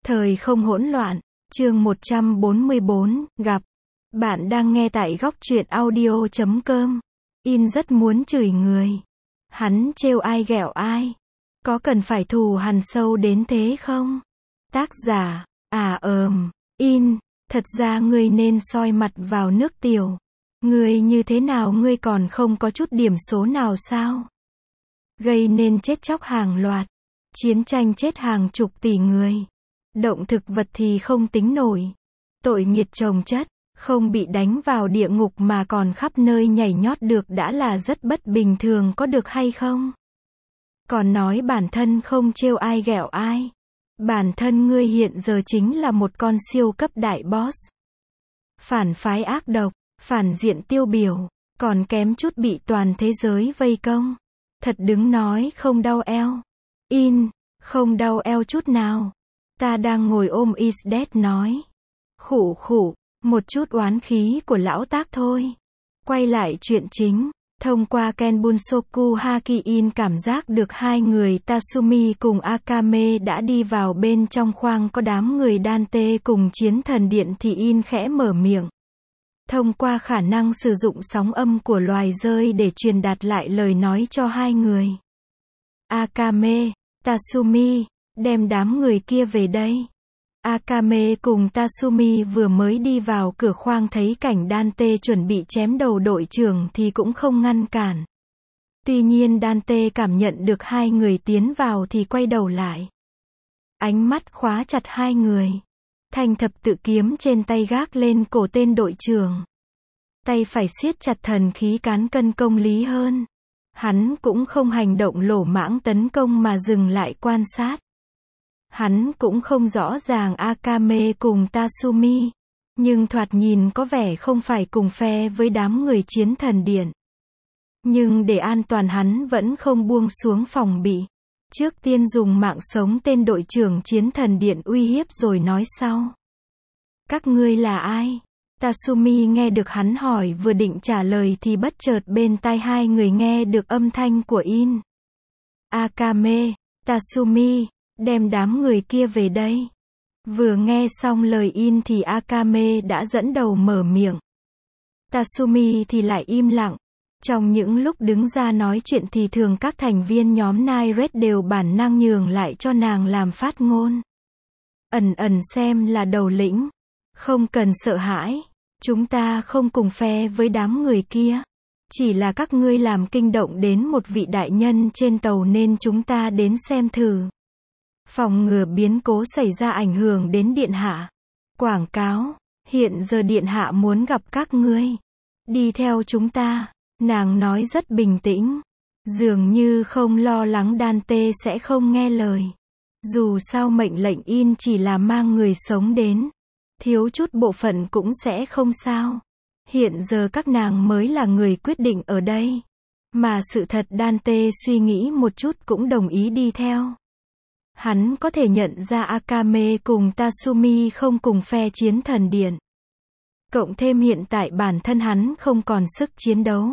Thời không hỗn loạn, chương 144, gặp. Bạn đang nghe tại góc truyện audio.com. In rất muốn chửi người. Hắn trêu ai ghẹo ai. Có cần phải thù hằn sâu đến thế không? Tác giả, In, thật ra ngươi nên soi mặt vào nước tiểu. Ngươi như thế nào ngươi còn không có chút điểm số nào sao? Gây nên chết chóc hàng loạt. Chiến tranh chết hàng chục tỷ người. Động thực vật thì không tính nổi. Tội nghiệt chồng chất, không bị đánh vào địa ngục mà còn khắp nơi nhảy nhót được đã là rất bất bình thường có được hay không? Còn nói bản thân không trêu ai ghẹo ai. Bản thân ngươi hiện giờ chính là một con siêu cấp đại boss. Phản phái ác độc, phản diện tiêu biểu, còn kém chút bị toàn thế giới vây công. Thật đứng nói không đau eo. In, không đau eo chút nào. Ta đang ngồi ôm is dead nói. Khụ khụ, một chút oán khí của lão tác thôi. Quay lại chuyện chính. Thông qua Ken Bunsoku Haki-in cảm giác được hai người Tatsumi cùng Akame đã đi vào bên trong khoang có đám người Dante cùng chiến thần điện thì In khẽ mở miệng. Thông qua khả năng sử dụng sóng âm của loài rơi để truyền đạt lại lời nói cho hai người. Akame, Tatsumi, đem đám người kia về đây. Akame cùng Tatsumi vừa mới đi vào cửa khoang thấy cảnh Dante chuẩn bị chém đầu đội trưởng thì cũng không ngăn cản. Tuy nhiên Dante cảm nhận được hai người tiến vào thì quay đầu lại. Ánh mắt khóa chặt hai người. Thanh thập tự kiếm trên tay gác lên cổ tên đội trưởng. Tay phải siết chặt thần khí cán cân công lý hơn. Hắn cũng không hành động lỗ mãng tấn công mà dừng lại quan sát. Hắn cũng không rõ ràng Akame cùng Tatsumi, nhưng thoạt nhìn có vẻ không phải cùng phe với đám người chiến thần điện. Nhưng để an toàn hắn vẫn không buông xuống phòng bị. Trước tiên dùng mạng sống tên đội trưởng chiến thần điện uy hiếp rồi nói sau. Các ngươi là ai? Tatsumi nghe được hắn hỏi vừa định trả lời thì bất chợt bên tai hai người nghe được âm thanh của In. Akame, Tatsumi, đem đám người kia về đây. Vừa nghe xong lời In thì Akame đã dẫn đầu mở miệng. Tatsumi thì lại im lặng. Trong những lúc đứng ra nói chuyện thì thường các thành viên nhóm Night Red đều bản năng nhường lại cho nàng làm phát ngôn. Ẩn xem là đầu lĩnh. Không cần sợ hãi. Chúng ta không cùng phe với đám người kia. Chỉ là các ngươi làm kinh động đến một vị đại nhân trên tàu nên chúng ta đến xem thử. Phòng ngừa biến cố xảy ra ảnh hưởng đến điện hạ. Quảng cáo, hiện giờ điện hạ muốn gặp các ngươi. Đi theo chúng ta, nàng nói rất bình tĩnh. Dường như không lo lắng Dante sẽ không nghe lời. Dù sao mệnh lệnh In chỉ là mang người sống đến. Thiếu chút bộ phận cũng sẽ không sao. Hiện giờ các nàng mới là người quyết định ở đây. Mà sự thật Dante suy nghĩ một chút cũng đồng ý đi theo. Hắn có thể nhận ra Akame cùng Tatsumi không cùng phe chiến thần điện. Cộng thêm hiện tại bản thân hắn không còn sức chiến đấu.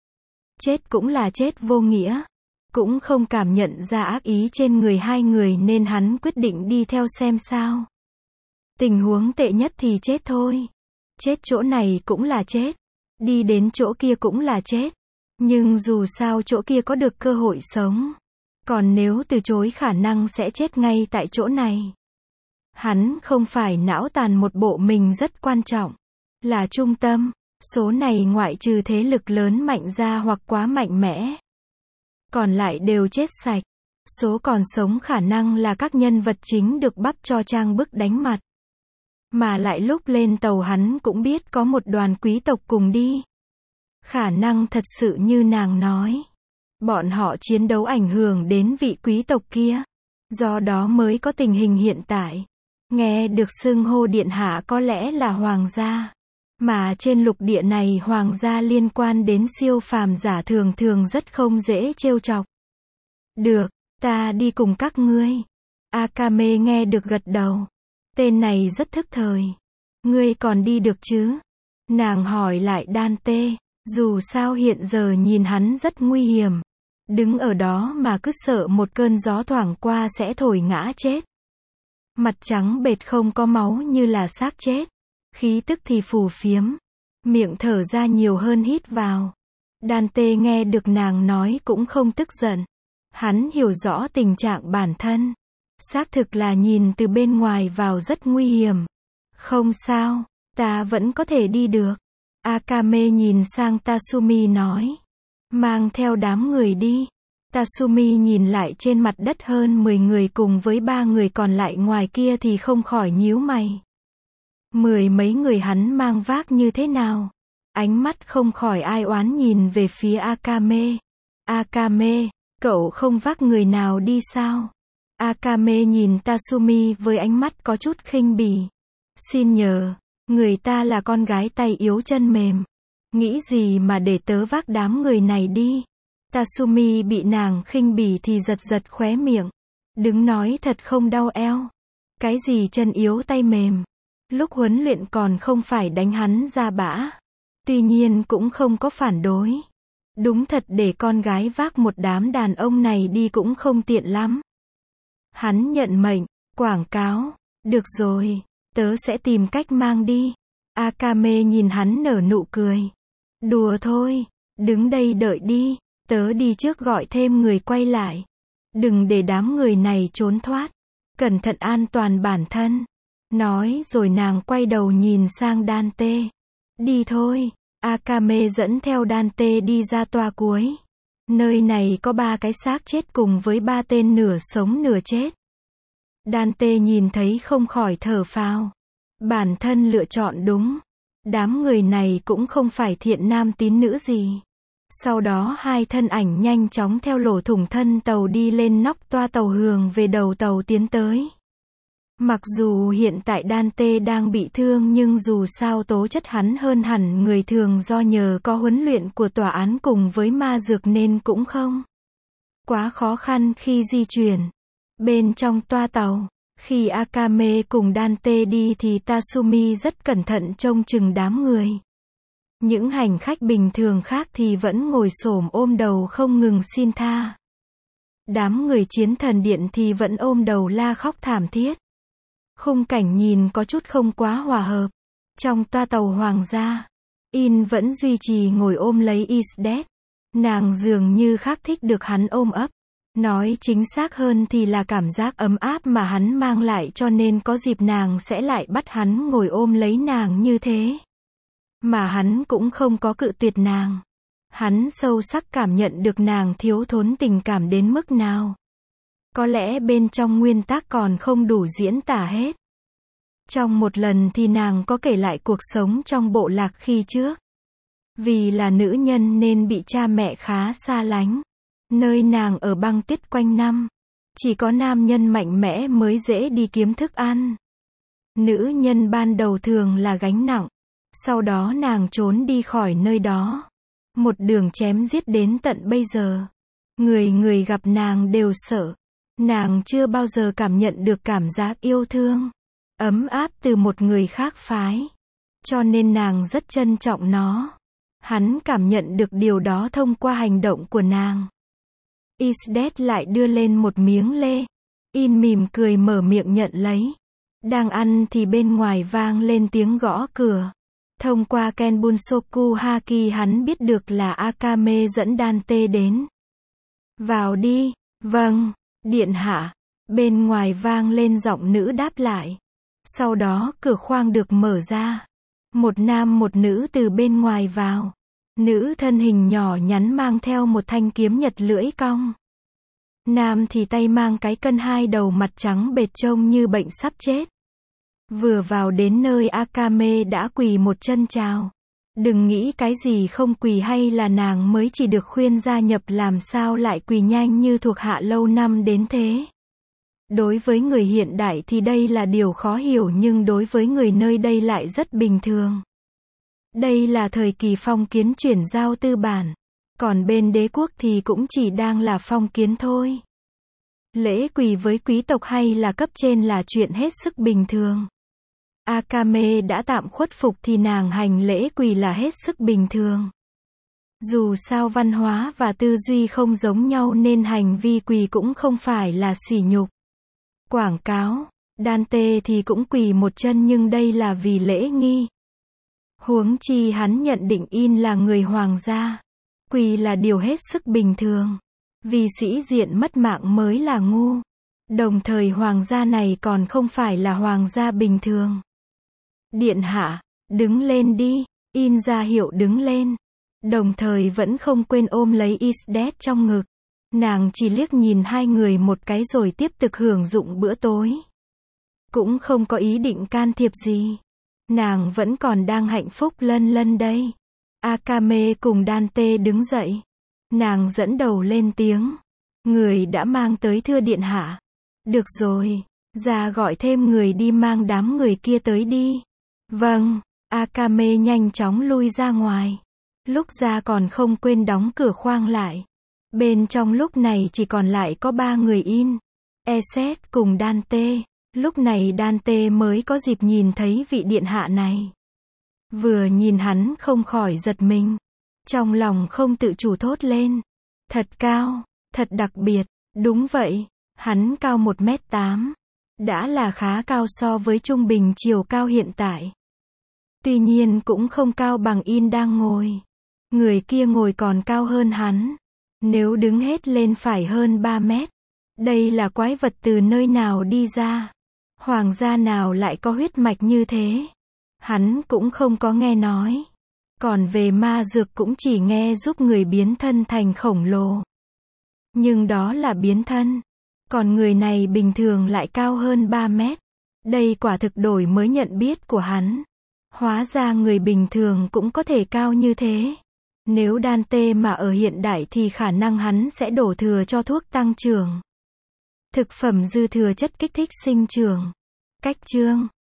Chết cũng là chết vô nghĩa. Cũng không cảm nhận ra ác ý trên người hai người nên hắn quyết định đi theo xem sao. Tình huống tệ nhất thì chết thôi. Chết chỗ này cũng là chết. Đi đến chỗ kia cũng là chết. Nhưng dù sao chỗ kia có được cơ hội sống. Còn nếu từ chối khả năng sẽ chết ngay tại chỗ này. Hắn không phải não tàn một bộ mình rất quan trọng. Là trung tâm. Số này ngoại trừ thế lực lớn mạnh ra hoặc quá mạnh mẽ. Còn lại đều chết sạch. Số còn sống khả năng là các nhân vật chính được bắp cho trang bức đánh mặt. Mà lại lúc lên tàu hắn cũng biết có một đoàn quý tộc cùng đi. Khả năng thật sự như nàng nói. Bọn họ chiến đấu ảnh hưởng đến vị quý tộc kia. Do đó mới có tình hình hiện tại. Nghe được xưng hô điện hạ có lẽ là hoàng gia. Mà trên lục địa này hoàng gia liên quan đến siêu phàm giả thường thường rất không dễ trêu chọc. Được, ta đi cùng các ngươi. Akame nghe được gật đầu. Tên này rất thức thời. Ngươi còn đi được chứ? Nàng hỏi lại Dante. Dù sao hiện giờ nhìn hắn rất nguy hiểm. Đứng ở đó mà cứ sợ một cơn gió thoảng qua sẽ thổi ngã chết. Mặt trắng bệch không có máu như là xác chết. Khí tức thì phù phiếm. Miệng thở ra nhiều hơn hít vào. Dante nghe được nàng nói cũng không tức giận. Hắn hiểu rõ tình trạng bản thân. Xác thực là nhìn từ bên ngoài vào rất nguy hiểm. Không sao, ta vẫn có thể đi được. Akame nhìn sang Tatsumi nói. Mang theo đám người đi. Tatsumi nhìn lại trên mặt đất hơn 10 người cùng với 3 người còn lại ngoài kia thì không khỏi nhíu mày. 10 mấy người hắn mang vác như thế nào? Ánh mắt không khỏi ai oán nhìn về phía Akame. Akame, cậu không vác người nào đi sao? Akame nhìn Tatsumi với ánh mắt có chút khinh bỉ. Xin nhờ, người ta là con gái tay yếu chân mềm. Nghĩ gì mà để tớ vác đám người này đi? Tatsumi bị nàng khinh bỉ thì giật giật khóe miệng. Đứng nói thật không đau eo. Cái gì chân yếu tay mềm? Lúc huấn luyện còn không phải đánh hắn ra bã. Tuy nhiên cũng không có phản đối. Đúng thật để con gái vác một đám đàn ông này đi cũng không tiện lắm. Hắn nhận mệnh, quảng cáo. Được rồi, tớ sẽ tìm cách mang đi. Akame nhìn hắn nở nụ cười. Đùa thôi, đứng đây đợi đi. Tớ đi trước gọi thêm người quay lại. Đừng để đám người này trốn thoát. Cẩn thận an toàn bản thân. Nói rồi nàng quay đầu nhìn sang Dante. Đi thôi. Akame dẫn theo Dante đi ra toa cuối. Nơi này có 3 cái xác chết cùng với 3 tên nửa sống nửa chết. Dante nhìn thấy không khỏi thở phào. Bản thân lựa chọn đúng. Đám người này cũng không phải thiện nam tín nữ gì. Sau đó hai thân ảnh nhanh chóng theo lỗ thủng thân tàu đi lên nóc toa tàu hướng về đầu tàu tiến tới. Mặc dù hiện tại Dante đang bị thương nhưng dù sao tố chất hắn hơn hẳn người thường do nhờ có huấn luyện của tòa án cùng với ma dược nên cũng không quá khó khăn khi di chuyển. Bên trong toa tàu, khi Akame cùng Dante đi thì Tatsumi rất cẩn thận trông chừng đám người. Những hành khách bình thường khác thì vẫn ngồi xổm ôm đầu không ngừng xin tha. Đám người chiến thần điện thì vẫn ôm đầu la khóc thảm thiết. Khung cảnh nhìn có chút không quá hòa hợp. Trong toa tàu hoàng gia, In vẫn duy trì ngồi ôm lấy Isdet. Nàng dường như khắc thích được hắn ôm ấp. Nói chính xác hơn thì là cảm giác ấm áp mà hắn mang lại cho nên có dịp nàng sẽ lại bắt hắn ngồi ôm lấy nàng như thế. Mà hắn cũng không có cự tuyệt nàng. Hắn sâu sắc cảm nhận được nàng thiếu thốn tình cảm đến mức nào. Có lẽ bên trong nguyên tác còn không đủ diễn tả hết. Trong một lần thì nàng có kể lại cuộc sống trong bộ lạc khi trước. Vì là nữ nhân nên bị cha mẹ khá xa lánh. Nơi nàng ở băng tuyết quanh năm. Chỉ có nam nhân mạnh mẽ mới dễ đi kiếm thức ăn. Nữ nhân ban đầu thường là gánh nặng. Sau đó nàng trốn đi khỏi nơi đó. Một đường chém giết đến tận bây giờ. Người người gặp nàng đều sợ. Nàng chưa bao giờ cảm nhận được cảm giác yêu thương, ấm áp từ một người khác phái. Cho nên nàng rất trân trọng nó. Hắn cảm nhận được điều đó thông qua hành động của nàng. Isdet lại đưa lên một miếng lê. In mỉm cười mở miệng nhận lấy. Đang ăn thì bên ngoài vang lên tiếng gõ cửa. Thông qua Kenbunsoku Haki hắn biết được là Akame dẫn Dante đến. Vào đi. Vâng, điện hạ. Bên ngoài vang lên giọng nữ đáp lại. Sau đó cửa khoang được mở ra. Một nam một nữ từ bên ngoài vào. Nữ thân hình nhỏ nhắn mang theo một thanh kiếm nhật lưỡi cong. Nam thì tay mang cái cân 2 đầu mặt trắng bệt trông như bệnh sắp chết. Vừa vào đến nơi Akame đã quỳ một chân chào. Đừng nghĩ cái gì không quỳ hay là nàng mới chỉ được khuyên gia nhập làm sao lại quỳ nhanh như thuộc hạ lâu năm đến thế. Đối với người hiện đại thì đây là điều khó hiểu nhưng đối với người nơi đây lại rất bình thường. Đây là thời kỳ phong kiến chuyển giao tư bản. Còn bên đế quốc thì cũng chỉ đang là phong kiến thôi. Lễ quỳ với quý tộc hay là cấp trên là chuyện hết sức bình thường. Akame đã tạm khuất phục thì nàng hành lễ quỳ là hết sức bình thường. Dù sao văn hóa và tư duy không giống nhau nên hành vi quỳ cũng không phải là sỉ nhục. Quảng cáo. Dante thì cũng quỳ một chân nhưng đây là vì lễ nghi. Huống chi hắn nhận định In là người hoàng gia. Quỳ là điều hết sức bình thường. Vì sĩ diện mất mạng mới là ngu. Đồng thời hoàng gia này còn không phải là hoàng gia bình thường. Điện hạ, đứng lên đi. In ra hiệu đứng lên. Đồng thời vẫn không quên ôm lấy Isdet trong ngực. Nàng chỉ liếc nhìn hai người một cái rồi tiếp tục hưởng dụng bữa tối. Cũng không có ý định can thiệp gì. Nàng vẫn còn đang hạnh phúc lân lân đây. Akame cùng Dante đứng dậy. Nàng dẫn đầu lên tiếng. Người đã mang tới thưa điện hạ. Được rồi, ra gọi thêm người đi mang đám người kia tới đi. Vâng, Akame nhanh chóng lui ra ngoài. Lúc ra còn không quên đóng cửa khoang lại. Bên trong lúc này chỉ còn lại có 3 người In, Eset cùng Dante. Lúc này Dante mới có dịp nhìn thấy vị điện hạ này. Vừa nhìn hắn không khỏi giật mình. Trong lòng không tự chủ thốt lên. Thật cao, thật đặc biệt. Đúng vậy, hắn cao 1m8. Đã là khá cao so với trung bình chiều cao hiện tại. Tuy nhiên cũng không cao bằng In đang ngồi. Người kia ngồi còn cao hơn hắn. Nếu đứng hết lên phải hơn 3 mét. Đây là quái vật từ nơi nào đi ra? Hoàng gia nào lại có huyết mạch như thế? Hắn cũng không có nghe nói. Còn về ma dược cũng chỉ nghe giúp người biến thân thành khổng lồ. Nhưng đó là biến thân. Còn người này bình thường lại cao hơn 3 mét. Đây quả thực đổi mới nhận biết của hắn. Hóa ra người bình thường cũng có thể cao như thế. Nếu Dante mà ở hiện đại thì khả năng hắn sẽ đổ thừa cho thuốc tăng trưởng. Thực phẩm dư thừa chất kích thích sinh trưởng. Cách chương